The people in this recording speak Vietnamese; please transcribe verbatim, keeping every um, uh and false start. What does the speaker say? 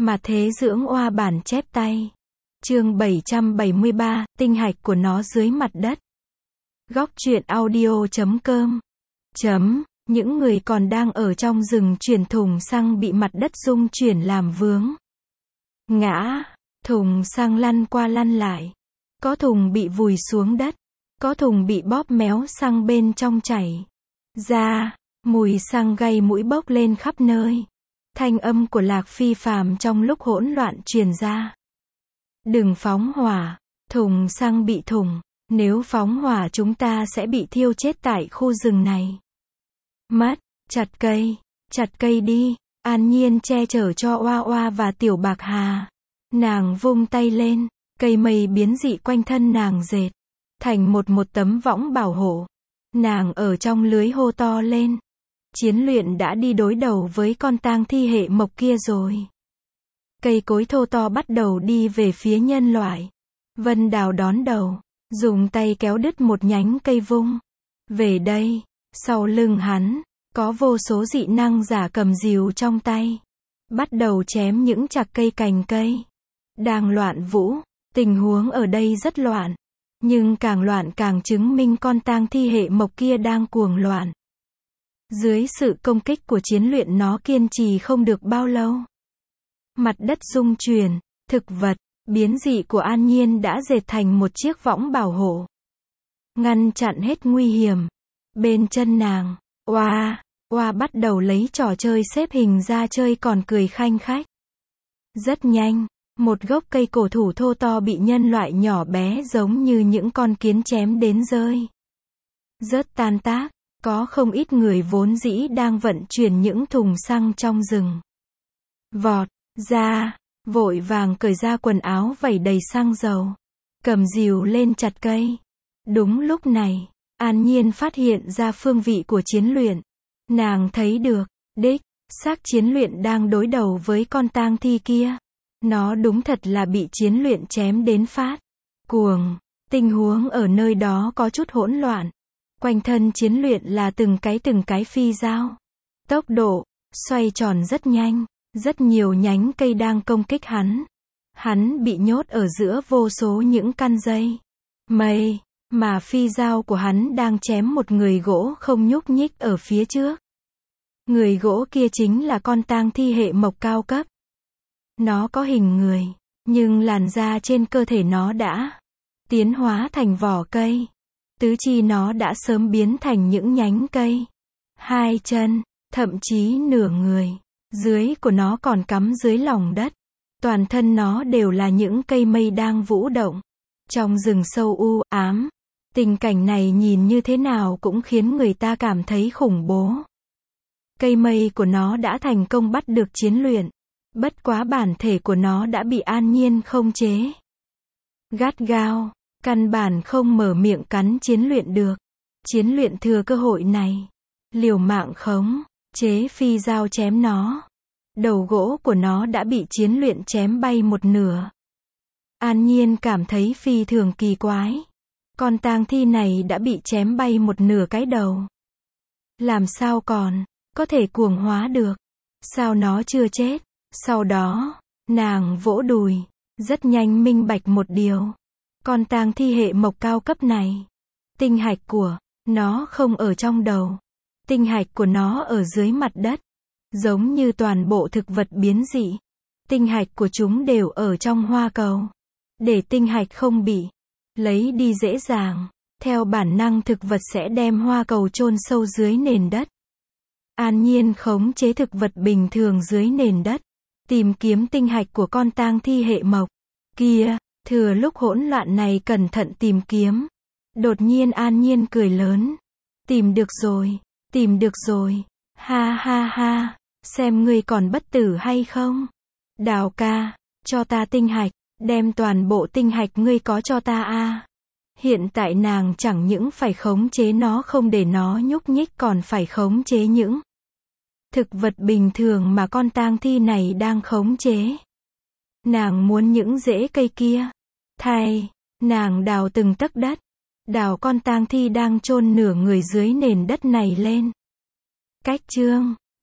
Mà thế dưỡng oa bản chép tay. Chương bảy trăm bảy mươi ba, tinh hạch của nó dưới mặt đất. Góc truyện audio chấm com. Chấm, những người còn đang ở trong rừng chuyển thùng xăng bị mặt đất rung chuyển làm vướng. Ngã, thùng xăng lăn qua lăn lại. Có thùng bị vùi xuống đất. Có thùng bị bóp méo xăng bên trong chảy ra, mùi xăng gây mũi bốc lên khắp nơi. Thanh âm của Lạc Phi Phàm trong lúc hỗn loạn truyền ra. Đừng phóng hỏa, thùng xăng bị thủng, nếu phóng hỏa chúng ta sẽ bị thiêu chết tại khu rừng này. Mất, chặt cây, chặt cây đi, An Nhiên che chở cho Oa Oa và Tiểu Bạc Hà. Nàng vung tay lên, cây mây biến dị quanh thân nàng dệt thành một một tấm võng bảo hộ. Nàng ở trong lưới hô to lên. Chiến luyện đã đi đối đầu với con tang thi hệ mộc kia rồi. Cây cối thô to bắt đầu đi về phía nhân loại. Vân Đào đón đầu, dùng tay kéo đứt một nhánh cây vung về đây. Sau lưng hắn, có vô số dị năng giả cầm rìu trong tay, bắt đầu chém những chạc cây cành cây đang loạn vũ. Tình huống ở đây rất loạn, nhưng càng loạn càng chứng minh con tang thi hệ mộc kia đang cuồng loạn. Dưới sự công kích của chiến luyện nó kiên trì không được bao lâu. Mặt đất rung chuyển, thực vật biến dị của An Nhiên đã dệt thành một chiếc võng bảo hộ, ngăn chặn hết nguy hiểm. Bên chân nàng, Oa, Oa bắt đầu lấy trò chơi xếp hình ra chơi còn cười khanh khách. Rất nhanh, một gốc cây cổ thụ thô to bị nhân loại nhỏ bé giống như những con kiến chém đến rơi rớt tan tác. Có không ít người vốn dĩ đang vận chuyển những thùng xăng trong rừng vọt ra, vội vàng cởi ra quần áo vẩy đầy xăng dầu, cầm rìu lên chặt cây. Đúng lúc này, An Nhiên phát hiện ra phương vị của chiến luyện. Nàng thấy được, đích xác chiến luyện đang đối đầu với con tang thi kia. Nó đúng thật là bị chiến luyện chém đến phát cuồng. Tình huống ở nơi đó có chút hỗn loạn. Quanh thân chiến luyện là từng cái từng cái phi dao. Tốc độ xoay tròn rất nhanh, rất nhiều nhánh cây đang công kích hắn. Hắn bị nhốt ở giữa vô số những căn dây mây, mà phi dao của hắn đang chém một người gỗ không nhúc nhích ở phía trước. Người gỗ kia chính là con tang thi hệ mộc cao cấp. Nó có hình người, nhưng làn da trên cơ thể nó đã tiến hóa thành vỏ cây. Tứ chi nó đã sớm biến thành những nhánh cây. Hai chân, thậm chí nửa người dưới của nó còn cắm dưới lòng đất. Toàn thân nó đều là những cây mây đang vũ động trong rừng sâu u ám. Tình cảnh này nhìn như thế nào cũng khiến người ta cảm thấy khủng bố. Cây mây của nó đã thành công bắt được chiến luyện. Bất quá bản thể của nó đã bị An Nhiên khống chế gắt gao, căn bản không mở miệng cắn chiến luyện được. Chiến luyện thừa cơ hội này, liều mạng khống chế phi dao chém nó. Đầu gỗ của nó đã bị chiến luyện chém bay một nửa. An Nhiên cảm thấy phi thường kỳ quái. Con tang thi này đã bị chém bay một nửa cái đầu. Làm sao còn có thể cuồng hóa được? Sao nó chưa chết? Sau đó, nàng vỗ đùi, rất nhanh minh bạch một điều. Con tang thi hệ mộc cao cấp này, tinh hạch của nó không ở trong đầu. Tinh hạch của nó ở dưới mặt đất. Giống như toàn bộ thực vật biến dị, tinh hạch của chúng đều ở trong hoa cầu. Để tinh hạch không bị lấy đi dễ dàng, theo bản năng thực vật sẽ đem hoa cầu chôn sâu dưới nền đất. An Nhiên khống chế thực vật bình thường dưới nền đất, tìm kiếm tinh hạch của con tang thi hệ mộc kia. Thừa lúc hỗn loạn này cẩn thận tìm kiếm. Đột nhiên An Nhiên cười lớn. Tìm được rồi, tìm được rồi. Ha ha ha, xem ngươi còn bất tử hay không. Đào ca, cho ta tinh hạch, đem toàn bộ tinh hạch ngươi có cho ta a. Hiện tại nàng chẳng những phải khống chế nó không để nó nhúc nhích còn phải khống chế những thực vật bình thường mà con tang thi này đang khống chế. Nàng muốn những rễ cây kia. Thay, nàng đào từng tấc đất. Đào con tang thi đang chôn nửa người dưới nền đất này lên. Cách chương